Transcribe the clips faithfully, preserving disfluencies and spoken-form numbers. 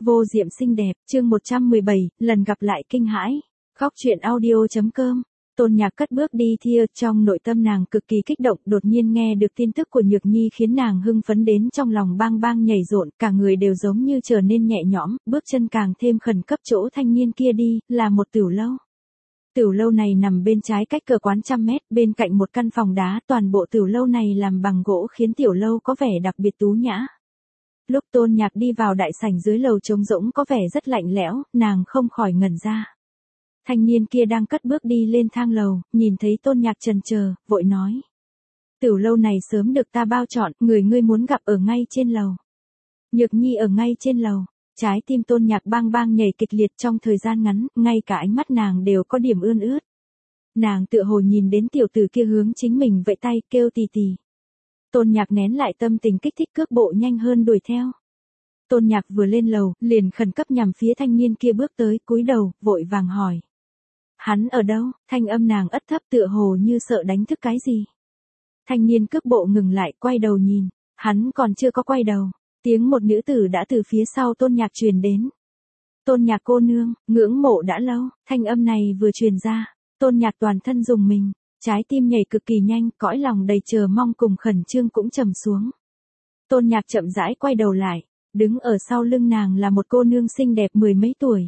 Vô diệm xinh đẹp, chương một trăm mười bảy, lần gặp lại kinh hãi. Góc truyện audio.com. Tôn Nhạc cất bước đi thia, trong nội tâm nàng cực kỳ kích động, đột nhiên nghe được tin tức của Nhược Nhi khiến nàng hưng phấn đến trong lòng bang bang nhảy rộn, cả người đều giống như trở nên nhẹ nhõm, bước chân càng thêm khẩn cấp chỗ thanh niên kia đi, là một tiểu lâu. Tiểu lâu này nằm bên trái cách cửa quán trăm mét, bên cạnh một căn phòng đá, toàn bộ tiểu lâu này làm bằng gỗ khiến tiểu lâu có vẻ đặc biệt tú nhã. Lúc Tôn Nhạc đi vào đại sảnh dưới lầu trống rỗng có vẻ rất lạnh lẽo, nàng không khỏi ngẩn ra. Thanh niên kia đang cất bước đi lên thang lầu, nhìn thấy Tôn Nhạc chần chờ, vội nói. Tiểu lâu này sớm được ta bao chọn, người ngươi muốn gặp ở ngay trên lầu. Nhược Nhi ở ngay trên lầu, trái tim Tôn Nhạc bang bang nhảy kịch liệt trong thời gian ngắn, ngay cả ánh mắt nàng đều có điểm ươn ướt. Nàng tựa hồ nhìn đến tiểu tử kia hướng chính mình vẫy tay kêu tì tì. Tôn Nhạc nén lại tâm tình kích thích cước bộ nhanh hơn đuổi theo. Tôn Nhạc vừa lên lầu, liền khẩn cấp nhằm phía thanh niên kia bước tới, cúi đầu, vội vàng hỏi. Hắn ở đâu? Thanh âm nàng ất thấp tựa hồ như sợ đánh thức cái gì. Thanh niên cước bộ ngừng lại, quay đầu nhìn, hắn còn chưa có quay đầu. Tiếng một nữ tử đã từ phía sau Tôn Nhạc truyền đến. Tôn Nhạc cô nương, ngưỡng mộ đã lâu, thanh âm này vừa truyền ra, Tôn Nhạc toàn thân rùng mình. Trái tim nhảy cực kỳ nhanh, cõi lòng đầy chờ mong cùng khẩn trương cũng trầm xuống. Tôn Nhạc chậm rãi quay đầu lại, đứng ở sau lưng nàng là một cô nương xinh đẹp mười mấy tuổi.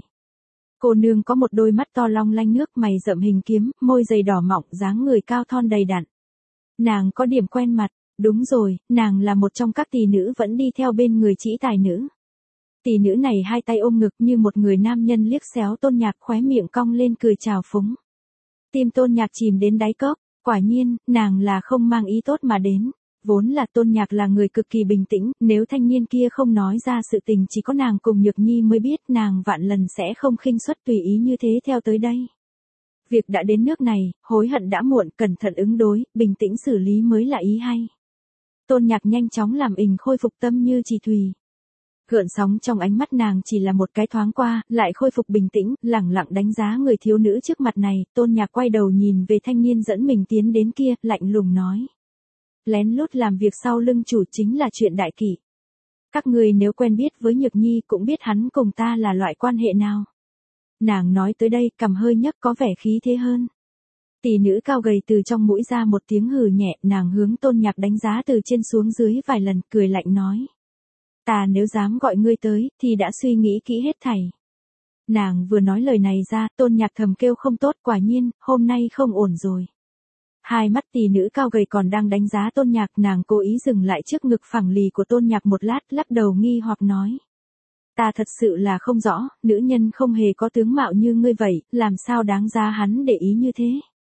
Cô nương có một đôi mắt to long lanh nước, mày rậm hình kiếm, môi dày đỏ mọng, dáng người cao thon đầy đặn. Nàng có điểm quen mặt, đúng rồi, nàng là một trong các tỷ nữ vẫn đi theo bên người trĩ tài nữ. Tỷ nữ này hai tay ôm ngực như một người nam nhân liếc xéo Tôn Nhạc, khóe miệng cong lên cười chào phúng. Tim Tôn Nhạc chìm đến đáy cốc, quả nhiên, nàng là không mang ý tốt mà đến. Vốn là Tôn Nhạc là người cực kỳ bình tĩnh, nếu thanh niên kia không nói ra sự tình chỉ có nàng cùng Nhược Nhi mới biết, nàng vạn lần sẽ không khinh suất tùy ý như thế theo tới đây. Việc đã đến nước này, hối hận đã muộn, cẩn thận ứng đối, bình tĩnh xử lý mới là ý hay. Tôn Nhạc nhanh chóng làm ình khôi phục tâm như chỉ thùy. Gợn sóng trong ánh mắt nàng chỉ là một cái thoáng qua, lại khôi phục bình tĩnh, lẳng lặng đánh giá người thiếu nữ trước mặt này. Tôn Nhạc quay đầu nhìn về thanh niên dẫn mình tiến đến kia, lạnh lùng nói. Lén lút làm việc sau lưng chủ chính là chuyện đại kỷ. Các người nếu quen biết với Nhược Nhi cũng biết hắn cùng ta là loại quan hệ nào. Nàng nói tới đây, cằm hơi nhấc có vẻ khí thế hơn. Tỷ nữ cao gầy từ trong mũi ra một tiếng hừ nhẹ, nàng hướng Tôn Nhạc đánh giá từ trên xuống dưới vài lần, cười lạnh nói. Ta nếu dám gọi ngươi tới, thì đã suy nghĩ kỹ hết thảy. Nàng vừa nói lời này ra, Tôn Nhạc thầm kêu không tốt, quả nhiên, hôm nay không ổn rồi. Hai mắt tỷ nữ cao gầy còn đang đánh giá Tôn Nhạc, nàng cố ý dừng lại trước ngực phẳng lì của Tôn Nhạc một lát, lắc đầu nghi hoặc nói. Ta thật sự là không rõ, nữ nhân không hề có tướng mạo như ngươi vậy, làm sao đáng giá hắn để ý như thế.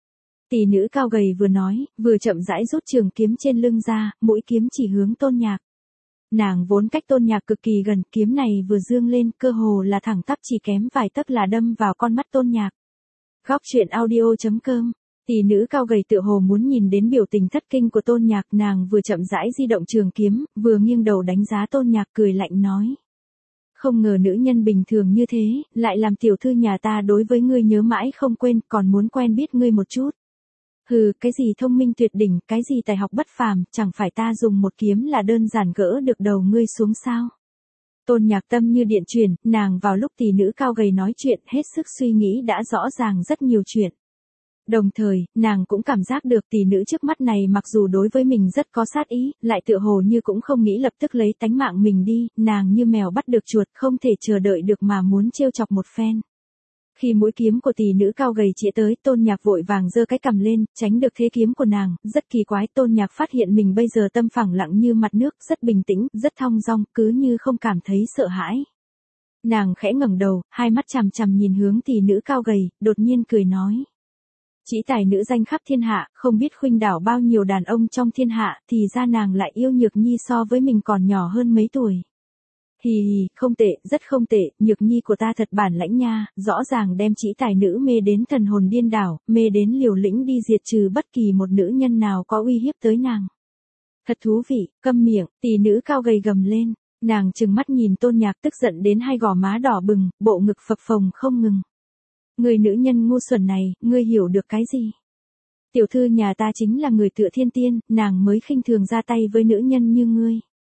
Tỷ nữ cao gầy vừa nói, vừa chậm rãi rút trường kiếm trên lưng ra, mũi kiếm chỉ hướng Tôn Nhạc. Nàng vốn cách Tôn Nhạc cực kỳ gần, kiếm này vừa dương lên, cơ hồ là thẳng tắp chỉ kém vài tấc là đâm vào con mắt Tôn Nhạc. Góc truyện audio.com. Tỷ nữ cao gầy tựa hồ muốn nhìn đến biểu tình thất kinh của Tôn Nhạc, nàng vừa chậm rãi di động trường kiếm, vừa nghiêng đầu đánh giá Tôn Nhạc, cười lạnh nói. Không ngờ nữ nhân bình thường như thế, lại làm tiểu thư nhà ta đối với ngươi nhớ mãi không quên, còn muốn quen biết ngươi một chút. Hừ, cái gì thông minh tuyệt đỉnh, cái gì tài học bất phàm, chẳng phải ta dùng một kiếm là đơn giản gỡ được đầu ngươi xuống sao. Tôn Nhạc tâm như điện chuyển, nàng vào lúc tỷ nữ cao gầy nói chuyện, hết sức suy nghĩ đã rõ ràng rất nhiều chuyện. Đồng thời, nàng cũng cảm giác được tỷ nữ trước mắt này mặc dù đối với mình rất có sát ý, lại tựa hồ như cũng không nghĩ lập tức lấy tánh mạng mình đi, nàng như mèo bắt được chuột, không thể chờ đợi được mà muốn trêu chọc một phen. Khi mũi kiếm của tỷ nữ cao gầy chĩa tới, Tôn Nhạc vội vàng giơ cái cằm lên, tránh được thế kiếm của nàng, rất kỳ quái, Tôn Nhạc phát hiện mình bây giờ tâm phẳng lặng như mặt nước, rất bình tĩnh, rất thong dong, cứ như không cảm thấy sợ hãi. Nàng khẽ ngẩng đầu, hai mắt chằm chằm nhìn hướng tỷ nữ cao gầy, đột nhiên cười nói. Trĩ tài nữ danh khắp thiên hạ, không biết khuynh đảo bao nhiêu đàn ông trong thiên hạ, thì ra nàng lại yêu Nhược Nhi so với mình còn nhỏ hơn mấy tuổi. Hì hì, không tệ, rất không tệ, Nhược Nhi của ta thật bản lãnh nha, rõ ràng đem trĩ tài nữ mê đến thần hồn điên đảo, mê đến liều lĩnh đi diệt trừ bất kỳ một nữ nhân nào có uy hiếp tới nàng. Thật thú vị, câm miệng, tỷ nữ cao gầy gầm lên, nàng trừng mắt nhìn Tôn Nhạc tức giận đến hai gò má đỏ bừng, bộ ngực phập phồng không ngừng. Người nữ nhân ngu xuẩn này, ngươi hiểu được cái gì? Tiểu thư nhà ta chính là người tựa thiên tiên, nàng mới khinh thường ra tay với nữ nhân như ngươi.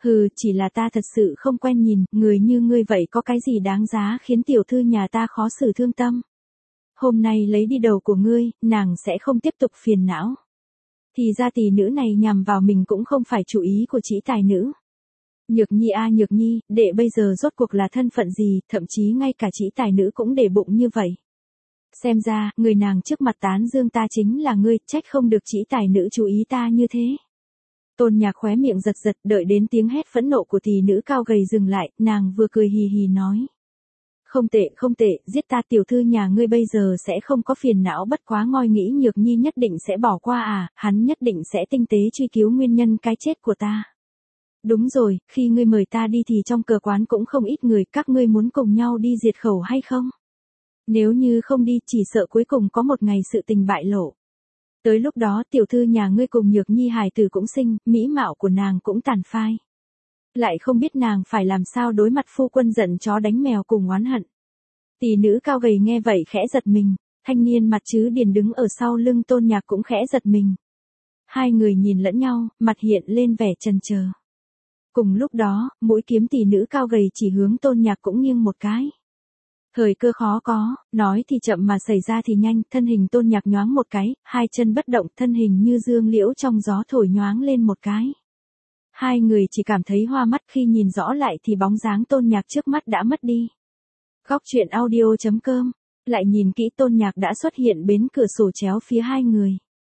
Hừ, chỉ là ta thật sự không quen nhìn, người như ngươi vậy có cái gì đáng giá khiến tiểu thư nhà ta khó xử thương tâm. Hôm nay lấy đi đầu của ngươi, nàng sẽ không tiếp tục phiền não. Thì ra tỷ nữ này nhằm vào mình cũng không phải chủ ý của Trĩ tài nữ. Nhược Nhi a Nhược Nhi, đệ bây giờ rốt cuộc là thân phận gì, thậm chí ngay cả Trĩ tài nữ cũng để bụng như vậy. Xem ra, người nàng trước mặt tán dương ta chính là ngươi, trách không được Trĩ tài nữ chú ý ta như thế. Tôn Nhạc khóe miệng giật giật, đợi đến tiếng hét phẫn nộ của tỷ nữ cao gầy dừng lại, nàng vừa cười hì hì nói. Không tệ, không tệ, giết ta, tiểu thư nhà ngươi bây giờ sẽ không có phiền não, bất quá ngoi nghĩ Nhược Nhi nhất định sẽ bỏ qua à, hắn nhất định sẽ tinh tế truy cứu nguyên nhân cái chết của ta. Đúng rồi, khi ngươi mời ta đi thì trong cờ quán cũng không ít người, các ngươi muốn cùng nhau đi diệt khẩu hay không? Nếu như không đi, chỉ sợ cuối cùng có một ngày sự tình bại lộ. Tới lúc đó tiểu thư nhà ngươi cùng Nhược Nhi hài tử cũng sinh, mỹ mạo của nàng cũng tàn phai. Lại không biết nàng phải làm sao đối mặt phu quân giận chó đánh mèo cùng oán hận. Tỷ nữ cao gầy nghe vậy khẽ giật mình, thanh niên mặt chứ điền đứng ở sau lưng Tôn Nhạc cũng khẽ giật mình. Hai người nhìn lẫn nhau, mặt hiện lên vẻ chần chờ. Cùng lúc đó, mũi kiếm tỷ nữ cao gầy chỉ hướng Tôn Nhạc cũng nghiêng một cái. Thời cơ khó có, nói thì chậm mà xảy ra thì nhanh, thân hình Tôn Nhạc nhoáng một cái, hai chân bất động, thân hình như dương liễu trong gió thổi nhoáng lên một cái. Hai người chỉ cảm thấy hoa mắt, khi nhìn rõ lại thì bóng dáng Tôn Nhạc trước mắt đã mất đi. Góc truyện audio chấm com, lại nhìn kỹ Tôn Nhạc đã xuất hiện bên cửa sổ chéo phía hai người.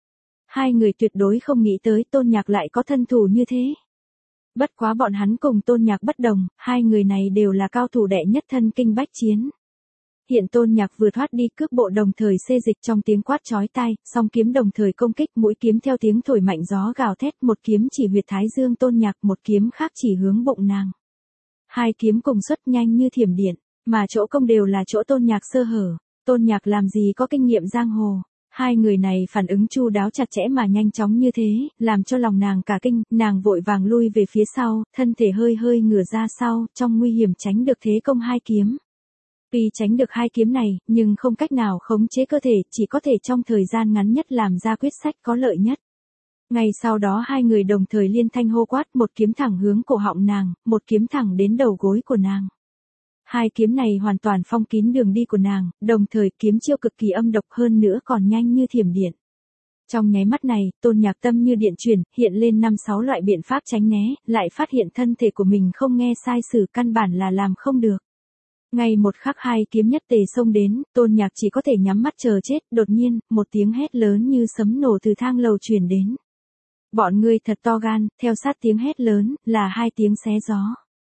Hai người tuyệt đối không nghĩ tới Tôn Nhạc lại có thân thủ như thế. Bất quá bọn hắn cùng Tôn Nhạc bất đồng, hai người này đều là cao thủ đệ nhất thân kinh bách chiến. Hiện Tôn Nhạc vừa thoát đi, cước bộ đồng thời xê dịch trong tiếng quát chói tai, song kiếm đồng thời công kích, mũi kiếm theo tiếng thổi mạnh gió gào thét, một kiếm chỉ huyệt thái dương Tôn Nhạc, một kiếm khác chỉ hướng bụng nàng. Hai kiếm cùng xuất nhanh như thiểm điện, mà chỗ công đều là chỗ Tôn Nhạc sơ hở. Tôn Nhạc làm gì có kinh nghiệm giang hồ. Hai người này phản ứng chu đáo chặt chẽ mà nhanh chóng như thế, làm cho lòng nàng cả kinh, nàng vội vàng lui về phía sau, thân thể hơi hơi ngửa ra sau, trong nguy hiểm tránh được thế công hai kiếm. Tuy tránh được hai kiếm này, nhưng không cách nào khống chế cơ thể, chỉ có thể trong thời gian ngắn nhất làm ra quyết sách có lợi nhất. Ngay sau đó hai người đồng thời liên thanh hô quát, một kiếm thẳng hướng cổ họng nàng, một kiếm thẳng đến đầu gối của nàng. Hai kiếm này hoàn toàn phong kín đường đi của nàng, đồng thời kiếm chiêu cực kỳ âm độc, hơn nữa còn nhanh như thiểm điện. Trong nháy mắt này, Tôn Nhạc tâm như điện chuyển, hiện lên năm sáu loại biện pháp tránh né, lại phát hiện thân thể của mình không nghe sai sử, căn bản là làm không được. Ngay một khắc hai kiếm nhất tề xông đến, Tôn Nhạc chỉ có thể nhắm mắt chờ chết, đột nhiên, một tiếng hét lớn như sấm nổ từ thang lầu truyền đến. Bọn ngươi thật to gan, theo sát tiếng hét lớn, là hai tiếng xé gió.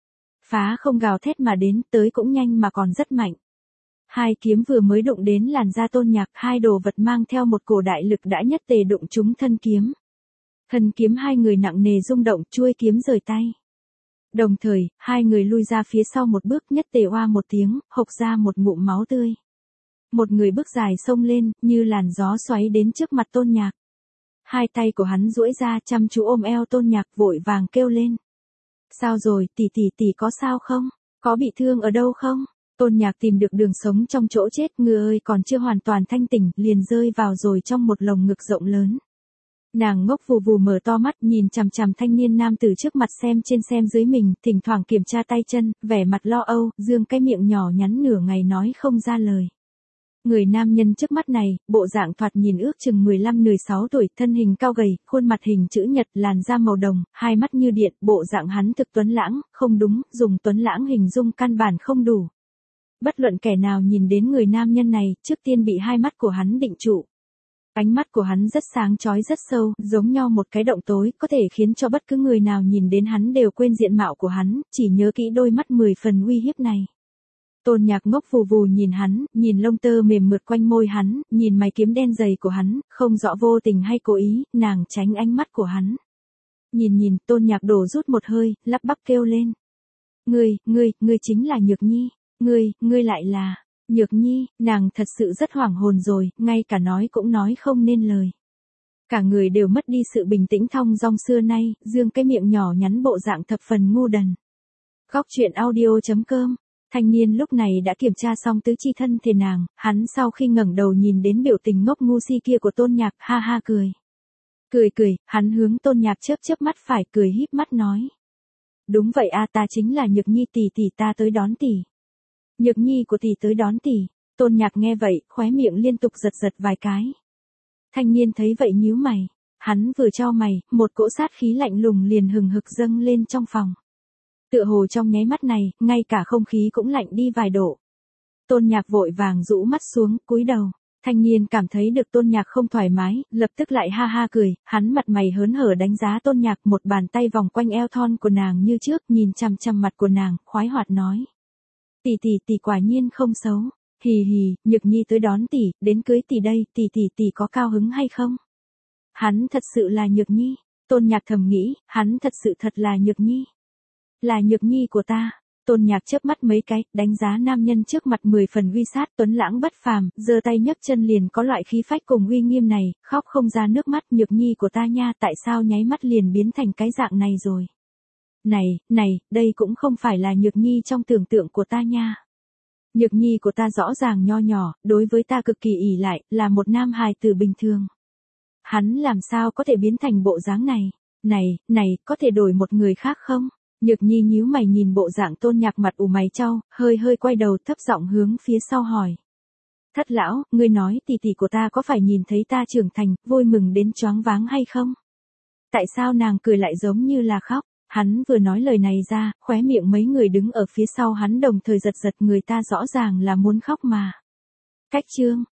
Phá không gào thét mà đến, tới cũng nhanh mà còn rất mạnh. Hai kiếm vừa mới đụng đến làn da Tôn Nhạc, hai đồ vật mang theo một cổ đại lực đã nhất tề đụng trúng thân kiếm. Thân kiếm hai người nặng nề rung động, chuôi kiếm rời tay. Đồng thời, hai người lui ra phía sau một bước, nhất tề oa một tiếng, hộc ra một ngụm máu tươi. Một người bước dài xông lên, như làn gió xoáy đến trước mặt Tôn Nhạc. Hai tay của hắn duỗi ra chăm chú ôm eo Tôn Nhạc, vội vàng kêu lên. Sao rồi, tỷ tỷ tỷ có sao không? Có bị thương ở đâu không? Tôn Nhạc tìm được đường sống trong chỗ chết, người ơi còn chưa hoàn toàn thanh tỉnh, liền rơi vào rồi trong một lồng ngực rộng lớn. Nàng ngốc vù vù mở to mắt, nhìn chằm chằm thanh niên nam tử trước mặt xem trên xem dưới mình, thỉnh thoảng kiểm tra tay chân, vẻ mặt lo âu, dương cái miệng nhỏ nhắn nửa ngày nói không ra lời. Người nam nhân trước mắt này, bộ dạng thoạt nhìn ước chừng mười lăm mười sáu tuổi, thân hình cao gầy, khuôn mặt hình chữ nhật, làn da màu đồng, hai mắt như điện, bộ dạng hắn thực tuấn lãng, không đúng, dùng tuấn lãng hình dung căn bản không đủ. Bất luận kẻ nào nhìn đến người nam nhân này, trước tiên bị hai mắt của hắn định trụ. Ánh mắt của hắn rất sáng chói rất sâu, giống nhau một cái động tối, có thể khiến cho bất cứ người nào nhìn đến hắn đều quên diện mạo của hắn, chỉ nhớ kỹ đôi mắt mười phần uy hiếp này. Tôn Nhạc ngốc vù vù nhìn hắn, nhìn lông tơ mềm mượt quanh môi hắn, nhìn mày kiếm đen dày của hắn, không rõ vô tình hay cố ý, nàng tránh ánh mắt của hắn. Nhìn nhìn, Tôn Nhạc đổ rút một hơi, lắp bắp kêu lên. Ngươi, ngươi, ngươi chính là Nhược Nhi, ngươi, ngươi lại là... Nhược Nhi, nàng thật sự rất hoảng hồn rồi, ngay cả nói cũng nói không nên lời. Cả người đều mất đi sự bình tĩnh thong dong xưa nay, dương cái miệng nhỏ nhắn bộ dạng thập phần ngu đần. Góc truyện audio chấm com. Thanh niên lúc này đã kiểm tra xong tứ chi thân thể nàng, hắn sau khi ngẩng đầu nhìn đến biểu tình ngốc ngu si kia của Tôn Nhạc, ha ha cười. Cười cười, hắn hướng Tôn Nhạc chớp chớp mắt phải, cười híp mắt nói. Đúng vậy a, ta chính là Nhược Nhi tỷ tỷ, ta tới đón tỷ. Nhược Nhi của tỷ tới đón tỷ. Tôn Nhạc nghe vậy, khóe miệng liên tục giật giật vài cái. Thanh niên thấy vậy nhíu mày. Hắn vừa chau mày, một cỗ sát khí lạnh lùng liền hừng hực dâng lên trong phòng. Tựa hồ trong nháy mắt này, ngay cả không khí cũng lạnh đi vài độ. Tôn Nhạc vội vàng rũ mắt xuống, cúi đầu. Thanh niên cảm thấy được Tôn Nhạc không thoải mái, lập tức lại ha ha cười, hắn mặt mày hớn hở đánh giá Tôn Nhạc, một bàn tay vòng quanh eo thon của nàng như trước, nhìn chằm chằm mặt của nàng, khoái hoạt nói. Tỷ tỷ tỷ quả nhiên không xấu. Hì hì, Nhược Nhi tới đón tỷ, đến cưới tỷ đây, tỷ tỷ tỷ có cao hứng hay không? Hắn thật sự là Nhược Nhi. Tôn Nhạc thầm nghĩ, hắn thật sự thật là Nhược Nhi. Là Nhược Nhi của ta. Tôn Nhạc chớp mắt mấy cái, đánh giá nam nhân trước mặt mười phần uy sát tuấn lãng bất phàm, giơ tay nhấc chân liền có loại khí phách cùng uy nghiêm này, khóc không ra nước mắt. Nhược Nhi của ta nha, tại sao nháy mắt liền biến thành cái dạng này rồi? Này, này, đây cũng không phải là Nhược Nhi trong tưởng tượng của ta nha. Nhược Nhi của ta rõ ràng nho nhỏ, đối với ta cực kỳ ỷ lại, là một nam hài tử bình thường. Hắn làm sao có thể biến thành bộ dáng này? Này, này, có thể đổi một người khác không? Nhược Nhi nhíu mày nhìn bộ dạng Tôn Nhạc mặt ủ mày chau, hơi hơi quay đầu thấp giọng hướng phía sau hỏi. Thất lão, ngươi nói tỷ tỷ của ta có phải nhìn thấy ta trưởng thành, vui mừng đến choáng váng hay không? Tại sao nàng cười lại giống như là khóc? Hắn vừa nói lời này ra, khóe miệng mấy người đứng ở phía sau hắn đồng thời giật giật, người ta rõ ràng là muốn khóc mà. Cách chương.